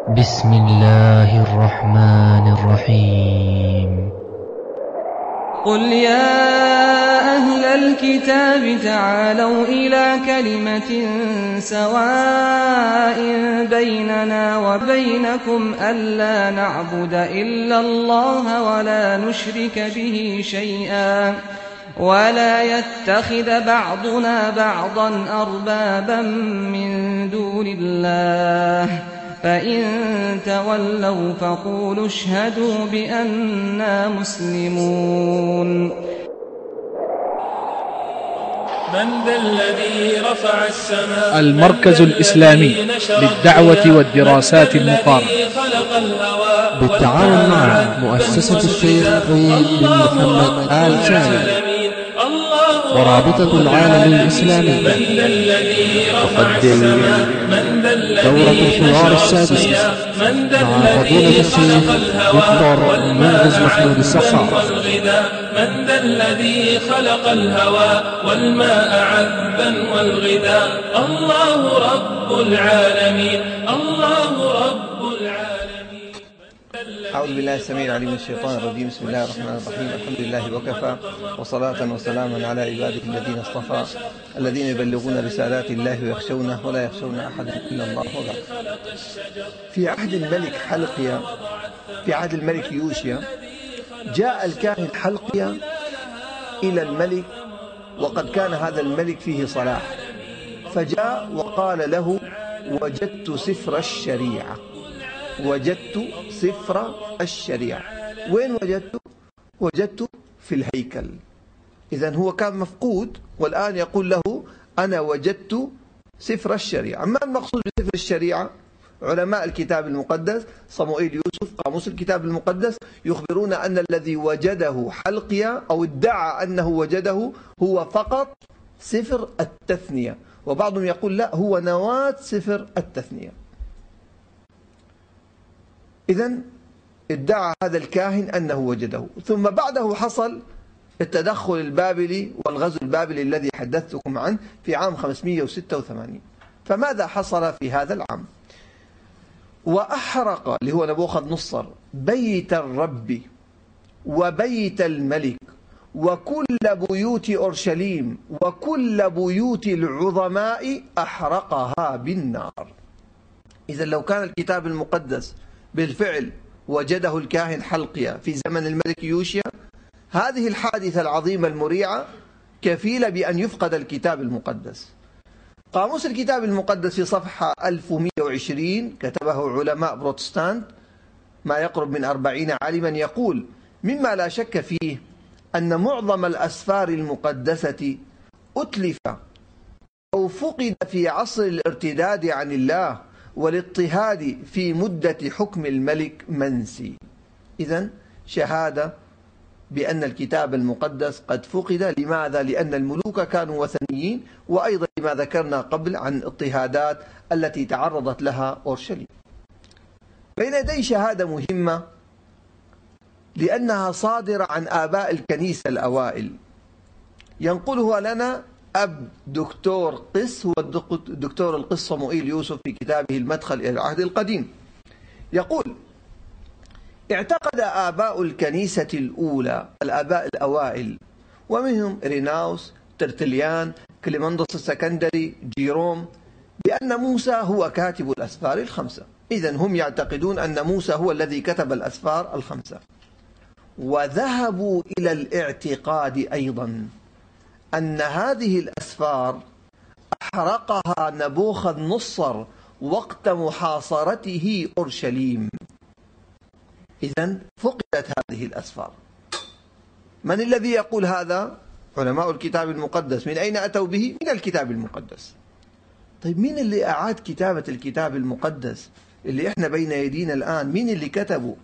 بسم الله الرحمن الرحيم. قل يا أهل الكتاب تعالوا إلى كلمة سواء بيننا وبينكم ألا نعبد إلا الله ولا نشرك به شيئا ولا يتخذ بعضنا بعضا أربابا من دون الله فإن تولوا فقولوا اشهدوا بأننا مسلمون. من ذا الذي رفع السماء؟ المركز الإسلامي للدعوة والدراسات المقارنة بالتعاون مع مؤسسة الشيخ طيب بن محمد آل ثاني ورابطة العالم الإسلامي تقدم دورة الحوار السادسة مع فضيلة الشيخ دكتور منعز محمود السحار. من ذا الذي خلق الهوى والماء عذبا والغذاء؟ الله رب العالمين، الله رب العالمين. أعوذ بالله السميع العليم من الشيطان الرجيم. بسم الله الرحمن الرحيم. الحمد لله وكفى، وصلاة وسلاما على عباده الذين اصطفى الذين يبلغون رسالات الله ويخشونه ولا يخشون أحدا إلا الله. وبعد، في عهد الملك حلقيا، في عهد الملك يوشيا، جاء الكاهن حلقيا إلى الملك، وقد كان هذا الملك فيه صلاح، فجاء وقال له: وجدت سفر الشريعة، وجدت سفر الشريعة. وين وجدته؟ وجدته في الهيكل. إذن هو كان مفقود، والآن يقول له: أنا وجدت سفر الشريعة. ما المقصود بسفر الشريعة؟ علماء الكتاب المقدس صموئيل يوسف قاموس الكتاب المقدس يخبرون أن الذي وجده حلقيا أو ادعى أنه وجده هو فقط سفر التثنية، وبعضهم يقول لا، هو نواة سفر التثنية. إذن ادعى هذا الكاهن أنه وجده، ثم بعده حصل التدخل البابلي والغزو البابلي الذي حدثتكم عنه في عام 586. فماذا حصل في هذا العام؟ وأحرق اللي هو نبوخذ نصر بيت الرب وبيت الملك وكل بيوت أورشليم وكل بيوت العظماء أحرقها بالنار. إذا لو كان الكتاب المقدس بالفعل وجده الكاهن حلقيا في زمن الملك يوشيا، هذه الحادثة العظيمة المريعة كفيلة بأن يفقد الكتاب المقدس. قاموس الكتاب المقدس في صفحة 1120 كتبه علماء بروتستانت ما يقرب من 40 عالما، يقول: مما لا شك فيه أن معظم الأسفار المقدسة أتلف أو فقد في عصر الارتداد عن الله والاضطهاد في مدة حكم الملك منسي. إذن شهادة بأن الكتاب المقدس قد فقد. لماذا؟ لأن الملوك كانوا وثنيين، وأيضا لما ذكرنا قبل عن اضطهادات التي تعرضت لها أورشليم. بين يدي شهادة مهمة لأنها صادرة عن آباء الكنيسة الأوائل، ينقلها لنا أب دكتور قس، هو الدكتور القس صموئيل يوسف في كتابه المدخل إلى العهد القديم. يقول: اعتقد آباء الكنيسة الأولى، الآباء الأوائل، ومنهم إريناوس، ترتليان، كليمندس السكندري، جيروم، بأن موسى هو كاتب الأسفار الخمسة. إذن هم يعتقدون أن موسى هو الذي كتب الأسفار الخمسة. وذهبوا إلى الاعتقاد أيضا أن هذه الأسفار أحرقها نبوخذ نصر وقت محاصرته أورشليم. إذن فقدت هذه الأسفار. من الذي يقول هذا؟ علماء الكتاب المقدس. من أين أتوا به؟ من الكتاب المقدس. طيب مين اللي أعاد كتابة الكتاب المقدس اللي إحنا بين يدينا الآن؟ مين اللي كتبه؟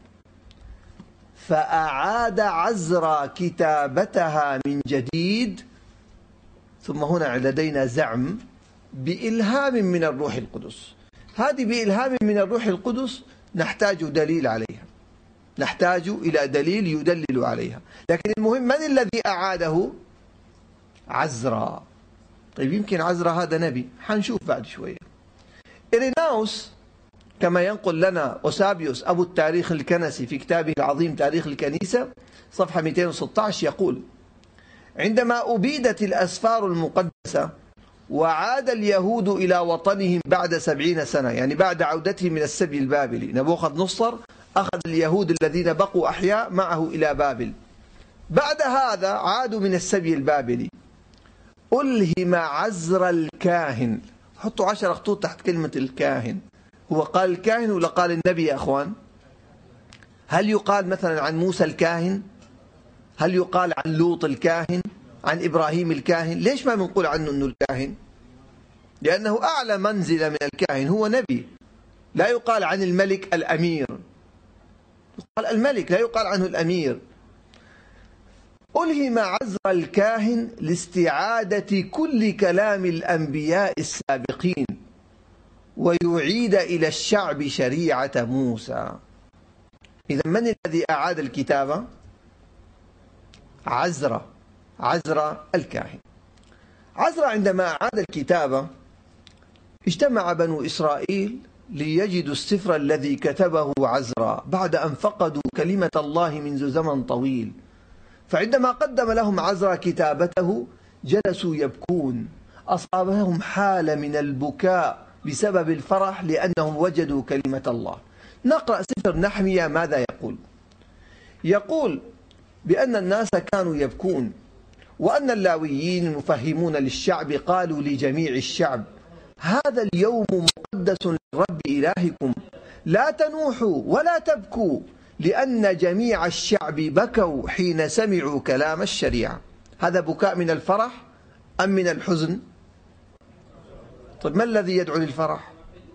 فأعاد عزرا كتابتها من جديد، ثم هنا لدينا زعم بإلهام من الروح القدس. هذه بإلهام من الروح القدس نحتاج دليل عليها، نحتاج إلى دليل يدلل عليها. لكن المهم من الذي أعاده؟ عزرا. طيب يمكن عزرا هذا نبي، حنشوف بعد شوية. إريناوس كما ينقل لنا أوسابيوس أبو التاريخ الكنسي في كتابه العظيم تاريخ الكنيسة صفحة 216 يقول: عندما أبيدت الأسفار المقدسة وعاد اليهود إلى وطنهم بعد 70 سنة، يعني بعد عودتهم من السبي البابلي، نبوخذ نصر أخذ اليهود الذين بقوا أحياء معه إلى بابل. بعد هذا عادوا من السبي البابلي، ألهم عزر الكاهن. حطوا 10 خطوط تحت كلمة الكاهن. هو قال الكاهن ولا قال النبي يا أخوان؟ هل يقال مثلا عن موسى الكاهن؟ هل يقال عن لوط الكاهن؟ عن إبراهيم الكاهن؟ ليش ما بنقول عنه أنه الكاهن؟ لأنه أعلى منزلة من الكاهن، هو نبي. لا يقال عن الملك الأمير، يقال الملك، لا يقال عنه الأمير. ألهم عزر الكاهن لاستعادة كل كلام الأنبياء السابقين ويعيد إلى الشعب شريعة موسى. إذا من الذي أعاد الكتابة؟ عزر الكاهن. عزر عندما أعاد الكتابة اجتمع بنو إسرائيل ليجدوا السفر الذي كتبه عزرا بعد أن فقدوا كلمة الله منذ زمن طويل. فعندما قدم لهم عزرا كتابته جلسوا يبكون، أصابهم حالة من البكاء بسبب الفرح لأنهم وجدوا كلمة الله. نقرأ سفر نحمية ماذا يقول. يقول بأن الناس كانوا يبكون، وأن اللاويين المفهمون للشعب قالوا لجميع الشعب: هذا اليوم مقدس للرب إلهكم، لا تنوحوا ولا تبكوا، لأن جميع الشعب بكوا حين سمعوا كلام الشريعة. هذا بكاء من الفرح أم من الحزن؟ طيب ما الذي يدعو للفرح؟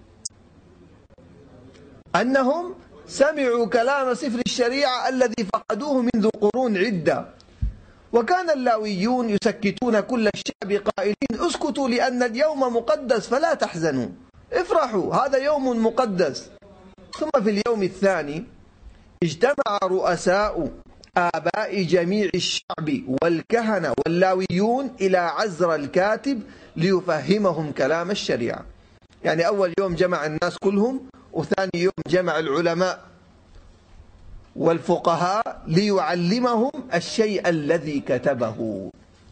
أنهم سمعوا كلام سفر الشريعة الذي فقدوه منذ قرون عدة. وكان اللاويون يسكتون كل الشعب قائلين: اسكتوا لأن اليوم مقدس فلا تحزنوا، افرحوا، هذا يوم مقدس. ثم في اليوم الثاني اجتمع رؤساء آباء جميع الشعب والكهنة واللاويون إلى عزر الكاتب ليفهمهم كلام الشريعة. يعني أول يوم جمع الناس كلهم، وثاني يوم جمع العلماء والفقهاء ليعلمهم الشيء الذي كتبه،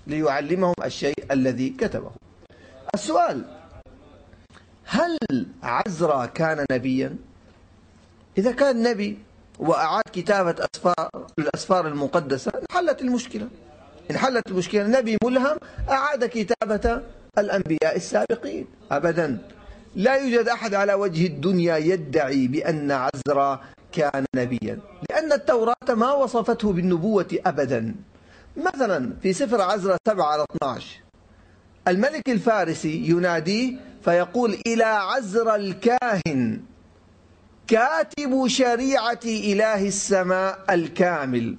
السؤال: هل عزرا كان نبيا؟ إذا كان نبي وأعاد كتابة الأسفار المقدسة انحلت المشكلة. نبي ملهم أعاد كتابة الأنبياء السابقين؟ أبدا. لا يوجد أحد على وجه الدنيا يدعي بأن عزرا كان نبيا، لأن التوراة ما وصفته بالنبوة أبدا. مثلا في سفر عزرا 7:12 الملك الفارسي يناديه فيقول: إلى عزرا الكاهن كاتب شريعة إله السماء الكامل.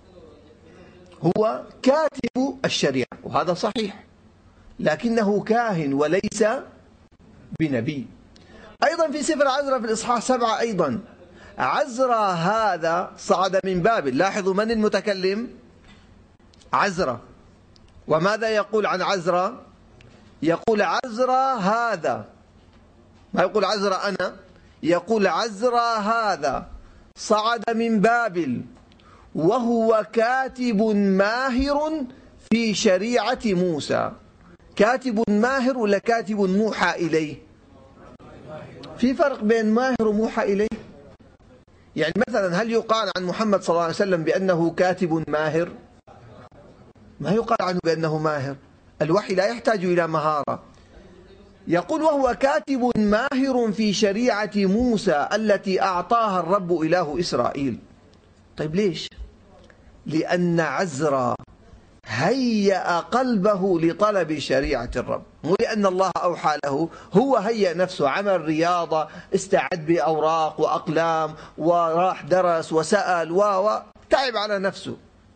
هو كاتب الشريعة، وهذا صحيح، لكنه كاهن وليس بنبي. أيضا في سفر عزرا في الإصحاح 7 أيضا عزرا هذا صعد من بابل. لاحظوا من المتكلم؟ عزرا. وماذا يقول عن عزرا؟ يقول عزرا هذا، ما يقول عزرا أنا، يقول عزرا هذا صعد من بابل وهو كاتب ماهر في شريعة موسى. كاتب ماهر ولا كاتب موحى إليه؟ في فرق بين ماهر وموحى إليه. يعني مثلا هل يقال عن محمد صلى الله عليه وسلم بأنه كاتب ماهر؟ ما يقال عنه بأنه ماهر. الوحي لا يحتاج إلى مهارة. يقول وهو كاتب ماهر في شريعة موسى التي أعطاها الرب إله إسرائيل. طيب ليش؟ لأن عزرا هيأ قلبه لطلب شريعة الرب، مو لأن الله أوحى له، هو هيأ نفسه، عمل رياضة، استعد بأوراق وأقلام وراح درس وسأل وتعب على نفسه.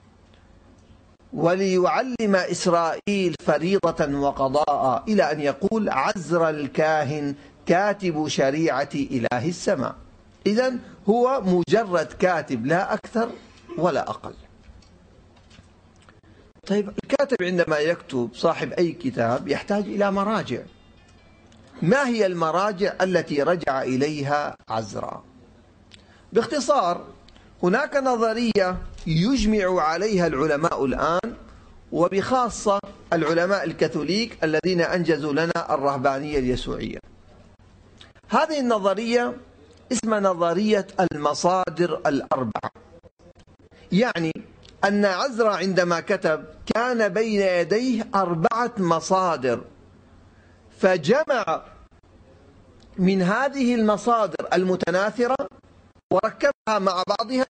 وليعلم إسرائيل فريضة وقضاء، إلى أن يقول عزرا الكاهن كاتب شريعة إله السماء. إذن هو مجرد كاتب، لا أكثر ولا أقل. طيب الكاتب عندما يكتب، صاحب أي كتاب، يحتاج إلى مراجع. ما هي المراجع التي رجع إليها عزرا؟ باختصار، هناك نظرية يجمع عليها العلماء الآن، وبخاصة العلماء الكاثوليك الذين أنجزوا لنا الرهبانية اليسوعية. هذه النظرية اسمها نظرية المصادر الأربعة. يعني أن عزرا عندما كتب كان بين يديه 4 مصادر، فجمع من هذه المصادر المتناثرة وركبها مع بعضها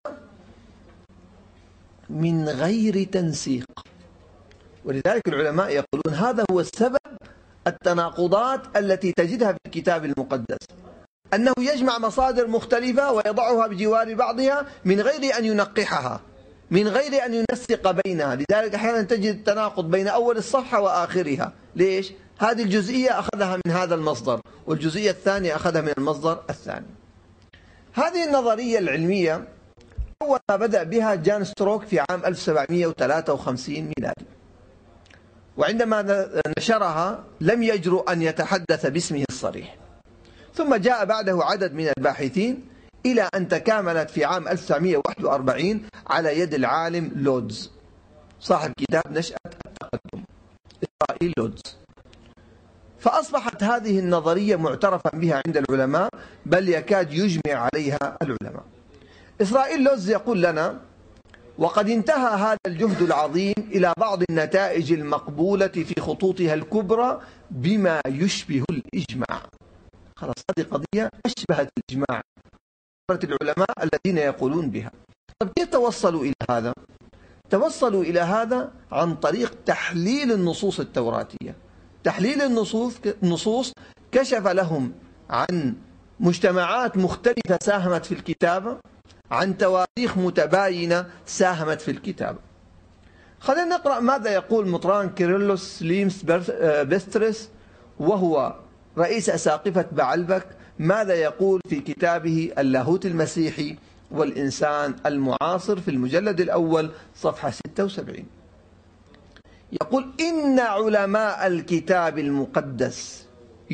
من غير تنسيق. ولذلك العلماء يقولون هذا هو السبب التناقضات التي تجدها في الكتاب المقدس، أنه يجمع مصادر مختلفة ويضعها بجوار بعضها من غير أن ينقحها، من غير أن ينسق بينها. لذلك أحيانا تجد التناقض بين أول الصفحة وآخرها. ليش؟ هذه الجزئية أخذها من هذا المصدر، والجزئية الثانية أخذها من المصدر الثاني. هذه النظرية العلمية أول ما بدأ بها جان ستروك في عام 1753 ميلادي، وعندما نشرها لم يجرؤ أن يتحدث باسمه الصريح. ثم جاء بعده عدد من الباحثين إلى أن تكاملت في عام 1941 على يد العالم لودز صاحب كتاب نشأة التقدم، إسرائيل لودز. فأصبحت هذه النظرية معترفا بها عند العلماء، بل يكاد يجمع عليها العلماء. إسرائيل لودز يقول لنا: وقد انتهى هذا الجهد العظيم إلى بعض النتائج المقبولة في خطوطها الكبرى بما يشبه الإجماع. خلاص، هذه قضية أشبهت الإجماع العلماء الذين يقولون بها. طيب كيف توصلوا إلى هذا؟ توصلوا إلى هذا عن طريق تحليل النصوص التوراتية. تحليل النصوص كشف لهم عن مجتمعات مختلفة ساهمت في الكتابة، عن تواريخ متباينة ساهمت في الكتابة. خلينا نقرأ ماذا يقول مطران كيرلس ليمس بسترس، وهو رئيس أساقفة بعلبك، ماذا يقول في كتابه اللاهوت المسيحي والإنسان المعاصر في المجلد الأول صفحة 76. يقول: إن علماء الكتاب المقدس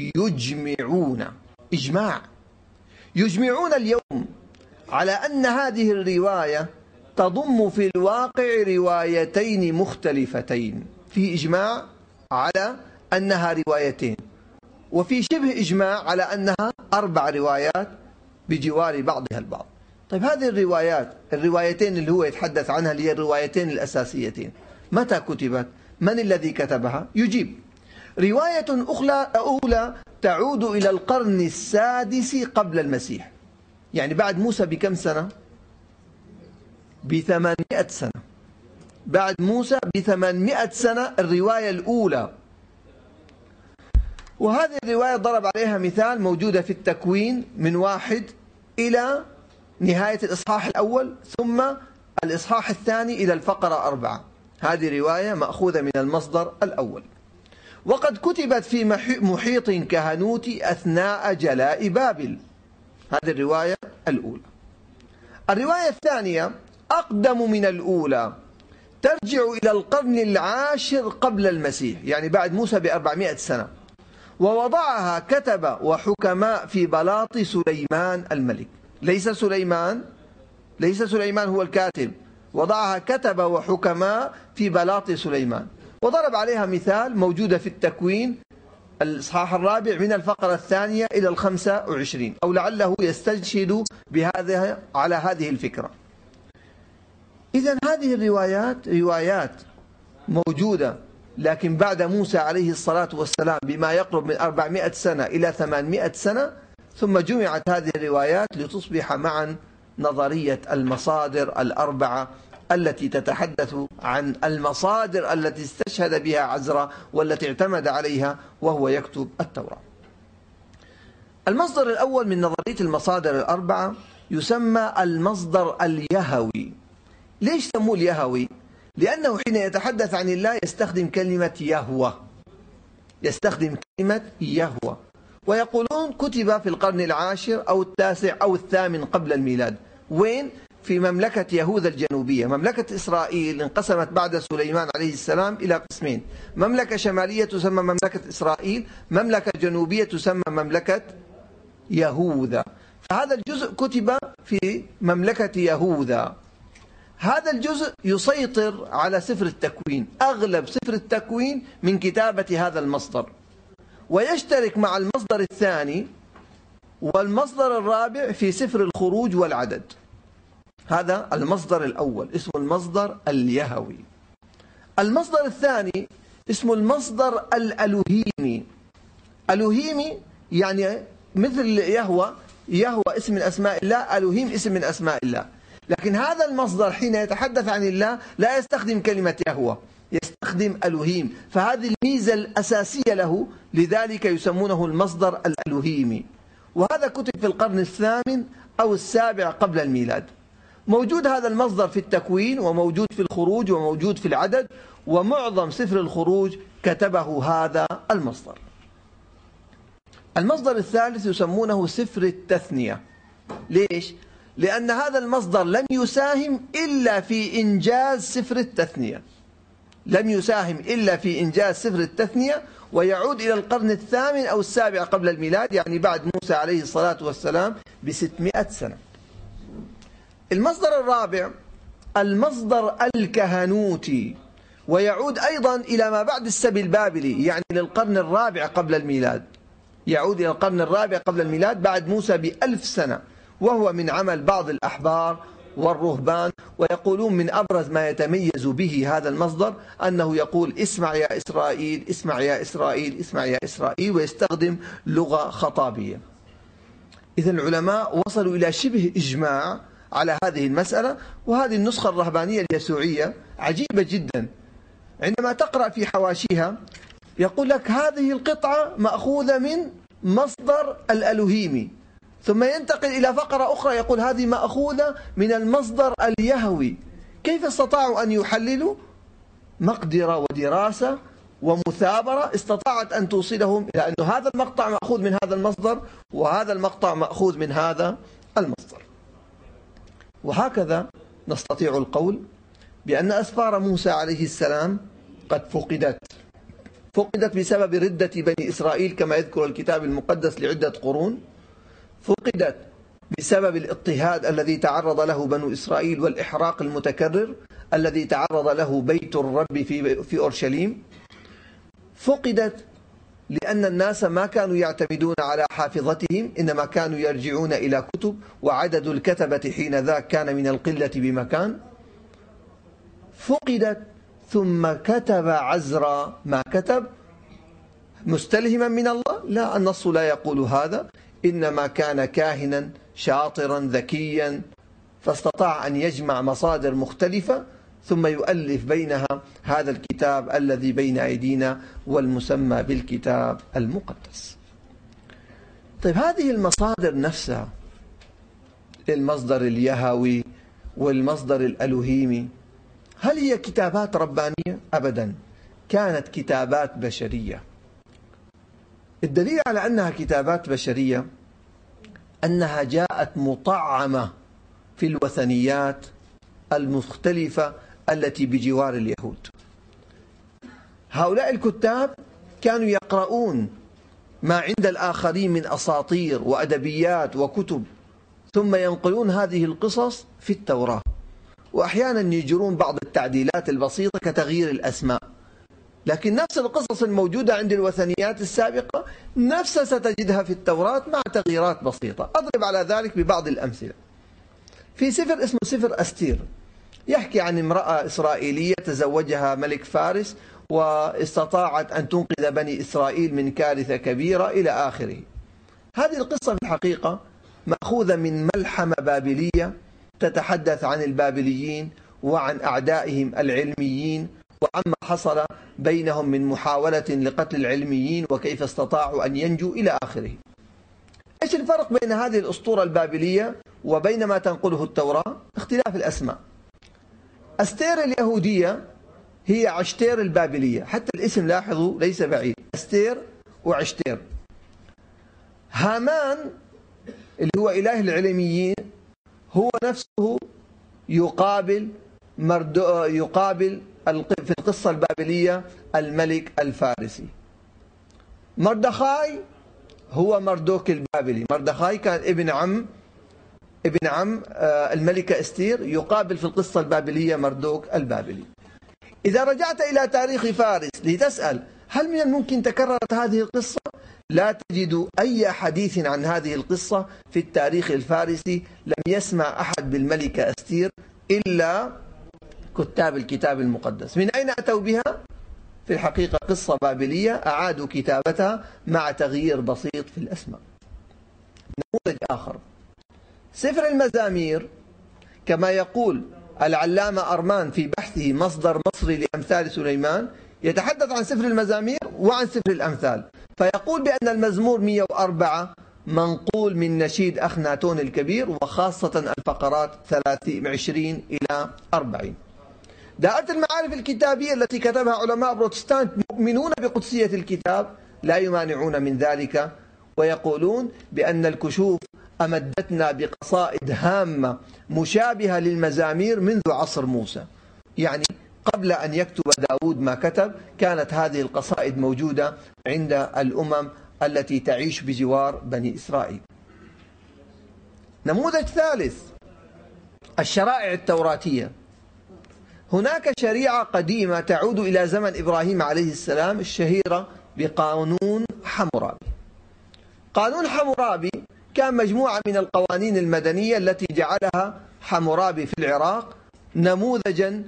يجمعون اليوم على أن هذه الرواية تضم في الواقع روايتين مختلفتين. في إجماع على أنها روايتين، وفي شبه إجماع على أنها 4 روايات بجوار بعضها البعض. طيب هذه الروايتين اللي هو يتحدث عنها، اللي هي الروايتين الأساسيتين، متى كتبت؟ من الذي كتبها؟ يجيب: رواية أولى تعود إلى القرن السادس قبل المسيح، يعني بعد موسى بكم سنة؟ ب800 سنة. بعد موسى ب800 سنة الرواية الأولى. وهذه الرواية ضرب عليها مثال موجودة في التكوين من 1 إلى نهاية الإصحاح الأول، ثم الإصحاح الثاني إلى الفقرة 4. هذه رواية مأخوذة من المصدر الأول، وقد كتبت في محيط كهنوتي أثناء جلاء بابل. هذه الرواية الأولى. الرواية الثانية أقدم من الأولى، ترجع إلى القرن 10 قبل المسيح، يعني بعد موسى ب400 سنة، ووضعها كتبة وحكماء في بلاط سليمان الملك. ليس سليمان هو الكاتب، وضعها كتبة وحكماء في بلاط سليمان. وضرب عليها مثال موجودة في التكوين الإصحاح 4 من الفقرة 2 إلى 25، أو لعله يستشهد بهذا على هذه الفكرة. إذن هذه الروايات روايات موجودة، لكن بعد موسى عليه الصلاة والسلام بما يقرب من 400 سنة إلى 800 سنة، ثم جمعت هذه الروايات لتصبح معا نظرية المصادر الأربعة التي تتحدث عن المصادر التي استشهد بها عزرا والتي اعتمد عليها وهو يكتب التوراة. المصدر الأول من نظرية المصادر الأربعة يسمى المصدر اليهوي. ليش سموه اليهوي؟ لأنه حين يتحدث عن الله يستخدم كلمة يهوى، ويقولون كتب في القرن 10 أو 9 أو 8 قبل الميلاد. وين؟ في مملكة يهوذا الجنوبية. مملكة إسرائيل انقسمت بعد سليمان عليه السلام إلى قسمين: مملكة شمالية تسمى مملكة إسرائيل، مملكة جنوبية تسمى مملكة يهوذا. فهذا الجزء كتب في مملكة يهوذا. هذا الجزء يسيطر على سفر التكوين، أغلب سفر التكوين من كتابة هذا المصدر، ويشترك مع المصدر الثاني والمصدر الرابع في سفر الخروج والعدد. هذا المصدر الأول اسمه المصدر اليهوي. المصدر الثاني اسمه المصدر الألوهيمي. ألوهيمي يعني مثل يهوى، يهوى اسم من أسماء الله، ألوهيم اسم من أسماء الله. لكن هذا المصدر حين يتحدث عن الله لا يستخدم كلمة يهوى، يستخدم ألوهيم، فهذه الميزة الأساسية له، لذلك يسمونه المصدر الألوهيمي. وهذا كتب في القرن الثامن أو السابع قبل الميلاد. موجود هذا المصدر في التكوين، وموجود في الخروج، وموجود في العدد، ومعظم سفر الخروج كتبه هذا المصدر. المصدر الثالث يسمونه سفر التثنية. ليش؟ لأن هذا المصدر لم يساهم إلا في إنجاز سفر التثنية، لم يساهم إلا في إنجاز سفر التثنية، ويعود إلى القرن الثامن أو السابع قبل الميلاد، يعني بعد موسى عليه الصلاة والسلام ب600 سنة. المصدر الرابع المصدر الكهنوتي، ويعود أيضا إلى ما بعد السبي البابلي، يعني للقرن الرابع قبل الميلاد، يعود إلى القرن الرابع قبل الميلاد بعد موسى ب1000 سنة، وهو من عمل بعض الأحبار والرهبان. ويقولون من أبرز ما يتميز به هذا المصدر أنه يقول اسمع يا إسرائيل، اسمع يا إسرائيل، اسمع يا إسرائيل، ويستخدم لغة خطابية. إذن العلماء وصلوا إلى شبه إجماع على هذه المسألة. وهذه النسخة الرهبانية اليسوعية عجيبة جدا، عندما تقرأ في حواشيها يقول لك هذه القطعة مأخوذة من مصدر الألوهيمي، ثم ينتقل إلى فقرة أخرى يقول هذه مأخوذة من المصدر اليهوي. كيف استطاعوا أن يحللوا؟ مقدرة ودراسة ومثابرة استطاعت أن توصلهم إلى أن هذا المقطع مأخوذ من هذا المصدر، وهذا المقطع مأخوذ من هذا المصدر. وهكذا نستطيع القول بأن أسفار موسى عليه السلام قد فقدت بسبب ردة بني إسرائيل كما يذكر الكتاب المقدس لعدة قرون، فقدت بسبب الاضطهاد الذي تعرض له بنو إسرائيل والإحراق المتكرر الذي تعرض له بيت الرب في أورشليم، فقدت لأن الناس ما كانوا يعتمدون على حافظتهم، إنما كانوا يرجعون إلى كتب، وعدد الكتبة حين ذاك كان من القلة بمكان. فقدت ثم كتب عزرا ما كتب مستلهما من الله؟ لا، النص لا يقول هذا، إنما كان كاهنا شاطرا ذكيا، فاستطاع أن يجمع مصادر مختلفة ثم يؤلف بينها هذا الكتاب الذي بين أيدينا والمسمى بالكتاب المقدس. طيب هذه المصادر نفسها، المصدر اليهوي والمصدر الألوهيمي، هل هي كتابات ربانية؟ أبدا، كانت كتابات بشرية. الدليل على أنها كتابات بشرية أنها جاءت مطعمة في الوثنيات المختلفة التي بجوار اليهود. هؤلاء الكتاب كانوا يقرؤون ما عند الآخرين من أساطير وأدبيات وكتب، ثم ينقلون هذه القصص في التوراة، وأحيانا يجرون بعض التعديلات البسيطة كتغيير الأسماء، لكن نفس القصص الموجودة عند الوثنيات السابقة نفسها ستجدها في التوراة مع تغييرات بسيطة. أضرب على ذلك ببعض الأمثلة. في سفر اسمه سفر أستير، يحكي عن امرأة إسرائيلية تزوجها ملك فارس واستطاعت أن تنقذ بني إسرائيل من كارثة كبيرة إلى آخره. هذه القصة في الحقيقة مأخوذة من ملحمة بابلية تتحدث عن البابليين وعن أعدائهم العلميين وعما حصل بينهم من محاولة لقتل العلميين وكيف استطاعوا أن ينجوا إلى آخره. إيش الفرق بين هذه الأسطورة البابلية وبين ما تنقله التوراة؟ اختلاف الأسماء. أستير اليهودية هي عشتير البابلية، حتى الاسم لاحظوا ليس بعيد، أستير وعشتير. هامان اللي هو إله العلميين هو نفسه يقابل في القصة البابلية الملك الفارسي. مردخاي هو مردوك البابلي. مردخاي كان ابن عم الملكة استير، يقابل في القصة البابلية مردوك البابلي. إذا رجعت إلى تاريخ فارس لتسأل هل من الممكن تكررت هذه القصة؟ لا تجد أي حديث عن هذه القصة في التاريخ الفارسي. لم يسمع أحد بالملكة استير إلا كتاب الكتاب المقدس. من أين أتوا بها؟ في الحقيقة قصة بابلية أعادوا كتابتها مع تغيير بسيط في الأسماء. نموذج آخر سفر المزامير، كما يقول العلامة أرمان في بحثه مصدر مصري لأمثال سليمان، يتحدث عن سفر المزامير وعن سفر الأمثال، فيقول بأن المزمور 104 منقول من نشيد أخناتون الكبير، وخاصة الفقرات 23 إلى 40. دائرة المعارف الكتابية التي كتبها علماء بروتستانت مؤمنون بقدسية الكتاب لا يمانعون من ذلك، ويقولون بأن الكشوف أمدتنا بقصائد هامة مشابهة للمزامير منذ عصر موسى. يعني قبل أن يكتب داود ما كتب كانت هذه القصائد موجودة عند الأمم التي تعيش بجوار بني إسرائيل. نموذج ثالث الشرائع التوراتية. هناك شريعة قديمة تعود إلى زمن إبراهيم عليه السلام الشهيرة بقانون حمورابي. قانون حمورابي كان مجموعة من القوانين المدنية التي جعلها حمورابي في العراق نموذجا،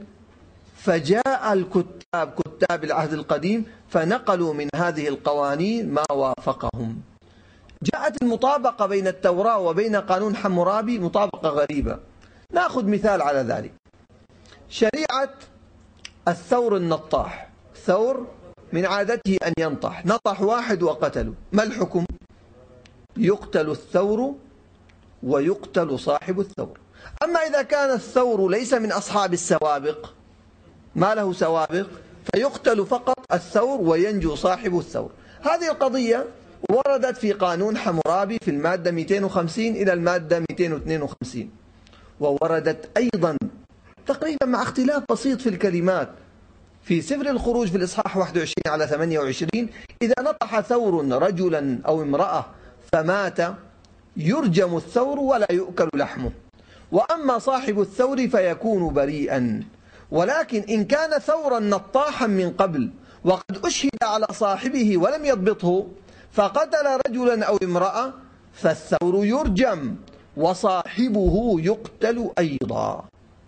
فجاء كتاب العهد القديم فنقلوا من هذه القوانين ما وافقهم. جاءت المطابقة بين التوراة وبين قانون حمورابي مطابقة غريبة. نأخذ مثال على ذلك. شريعة الثور النطاح. ثور من عادته أن ينطح، نطح واحد وقتله، ما الحكم؟ يقتل الثور ويقتل صاحب الثور. أما إذا كان الثور ليس من أصحاب السوابق، ما له سوابق، فيقتل فقط الثور وينجو صاحب الثور. هذه القضية وردت في قانون حمورابي في المادة 250 إلى المادة 252، ووردت أيضا تقريبا مع اختلاف بسيط في الكلمات في سفر الخروج في الإصحاح 21 على 28: إذا نطح ثور رجلا أو امرأة فمات يرجم الثور ولا يؤكل لحمه، وأما صاحب الثور فيكون بريئا. ولكن إن كان ثورا نطاحا من قبل وقد أشهد على صاحبه ولم يضبطه فقتل رجلا أو امرأة فالثور يرجم وصاحبه يقتل أيضا.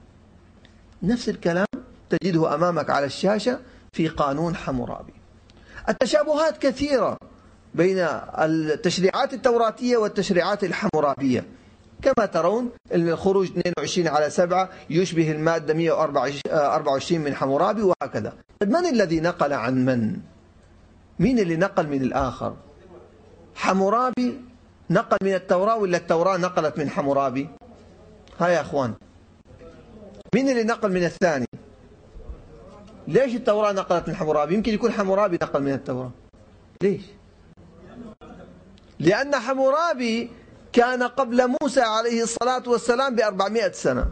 نفس الكلام تجده أمامك على الشاشة في قانون حمورابي. التشابهات كثيرة بين التشريعات التوراتية والتشريعات الحمورابية. كما ترون الخروج 22 على 7 يشبه المادة 124 من حمورابي وهكذا. من الذي نقل عن من؟ مين اللي نقل من الآخر؟ حمورابي نقل من التوراة ولا التوراة نقلت من حمورابي؟ ها يا أخوان، مين اللي نقل من الثاني؟ ليش التوراة نقلت من حمورابي؟ يمكن يكون حمورابي نقل من التوراة. ليش؟ لأن حمورابي كان قبل موسى عليه الصلاة والسلام ب400 سنة،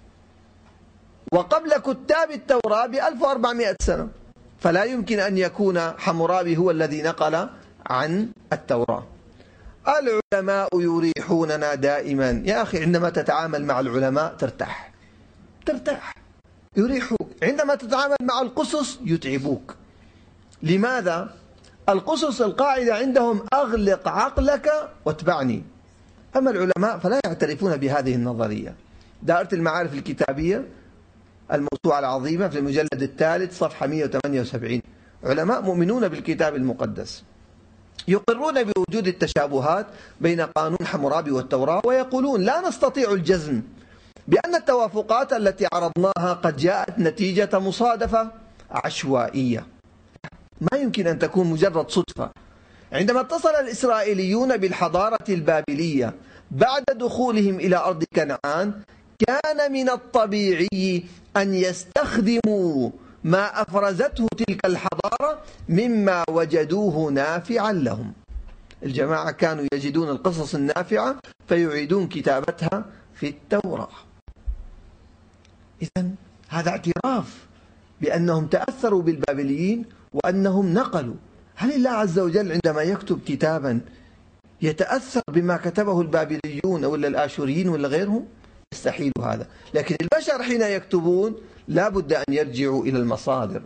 وقبل كتاب التوراة ب1400 سنة، فلا يمكن أن يكون حمورابي هو الذي نقل عن التوراة. العلماء يريحوننا دائما. يا أخي عندما تتعامل مع العلماء ترتاح، يريحوك. عندما تتعامل مع القصص يتعبوك. لماذا؟ القصص القاعدة عندهم أغلق عقلك واتبعني، أما العلماء فلا يعترفون بهذه النظرية. دائرة المعارف الكتابية الموسوعة العظيمة في المجلد الثالث صفحة 178، علماء مؤمنون بالكتاب المقدس يقرون بوجود التشابهات بين قانون حمورابي والتوراة، ويقولون لا نستطيع الجزم بأن التوافقات التي عرضناها قد جاءت نتيجة مصادفة عشوائية، ما يمكن أن تكون مجرد صدفة. عندما اتصل الإسرائيليون بالحضارة البابلية بعد دخولهم إلى أرض كنعان كان من الطبيعي أن يستخدموا ما أفرزته تلك الحضارة مما وجدوه نافعا لهم. الجماعة كانوا يجدون القصص النافعة فيعيدون كتابتها في التوراة. إذن هذا اعتراف بأنهم تأثروا بالبابليين وأنهم نقلوا. هل الله عز وجل عندما يكتب كتابا يتأثر بما كتبه البابليون ولا الآشوريين ولا غيرهم؟ يستحيل هذا. لكن البشر حين يكتبون لا بد أن يرجعوا إلى المصادر.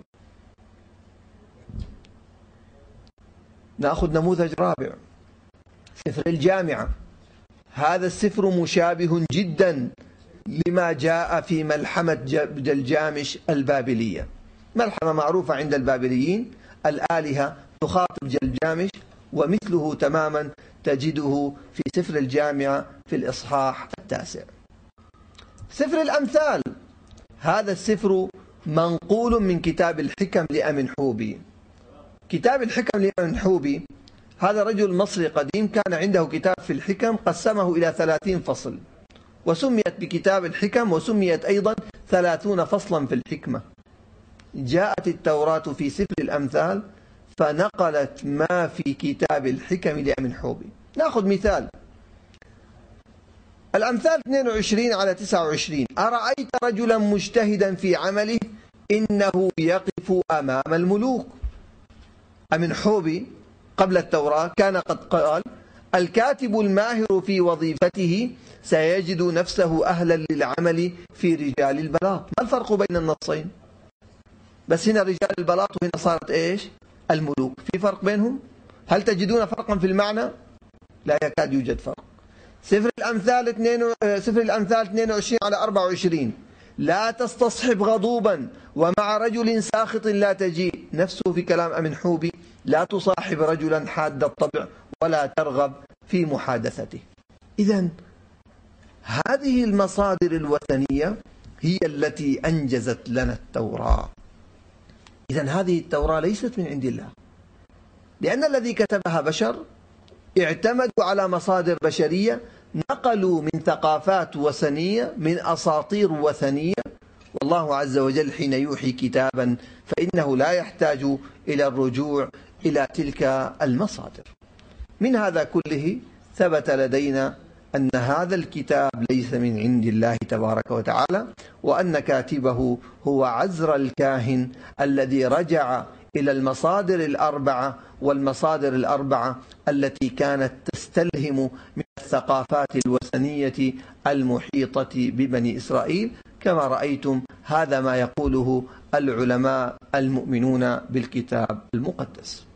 نأخذ نموذج رابع، سفر الجامعة. هذا السفر مشابه جدا لما جاء في ملحمة جلجامش البابلية. ملحمة معروفة عند البابليين، الآلهة تخاطب جلجامش، ومثله تماما تجده في سفر الجامعة في الإصحاح 9. سفر الأمثال، هذا السفر منقول من كتاب الحكم لأمنحوبي. كتاب الحكم لأمنحوبي هذا رجل مصري قديم كان عنده كتاب في الحكم قسمه إلى 30 فصل، وسميت بكتاب الحكم، وسميت أيضا 30 فصلا في الحكمة. جاءت التوراة في سفر الأمثال فنقلت ما في كتاب الحكم لأمنحوبي. نأخذ مثال الأمثال 22 على 29. أرأيت رجلا مجتهدا في عمله إنه يقف أمام الملوك. أمنحوبي قبل التوراة كان قد قال: الكاتب الماهر في وظيفته سيجد نفسه أهلا للعمل في رجال البلاط. ما الفرق بين النصين؟ بس هنا رجال البلاط وهنا صارت إيش؟ الملوك. في فرق بينهم؟ هل تجدون فرقا في المعنى؟ لا يكاد يوجد فرق. سفر الأمثال 22 على 24. لا تستصحب غضوبا ومع رجل ساخط لا تجيء. نفسه في كلام أمنحوبي: لا تصاحب رجلا حاد الطبع ولا ترغب في محادثته. إذن هذه المصادر الوثنية هي التي أنجزت لنا التوراة. إذن هذه التوراة ليست من عند الله، لأن الذي كتبها بشر اعتمدوا على مصادر بشرية، نقلوا من ثقافات وثنية، من أساطير وثنية. والله عز وجل حين يوحي كتابا فإنه لا يحتاج إلى الرجوع إلى تلك المصادر. من هذا كله ثبت لدينا أن هذا الكتاب ليس من عند الله تبارك وتعالى، وأن كاتبه هو عزرا الكاهن الذي رجع إلى المصادر الأربعة، والمصادر الأربعة التي كانت تستلهم من الثقافات الوثنية المحيطة ببني إسرائيل. كما رأيتم هذا ما يقوله العلماء المؤمنون بالكتاب المقدس.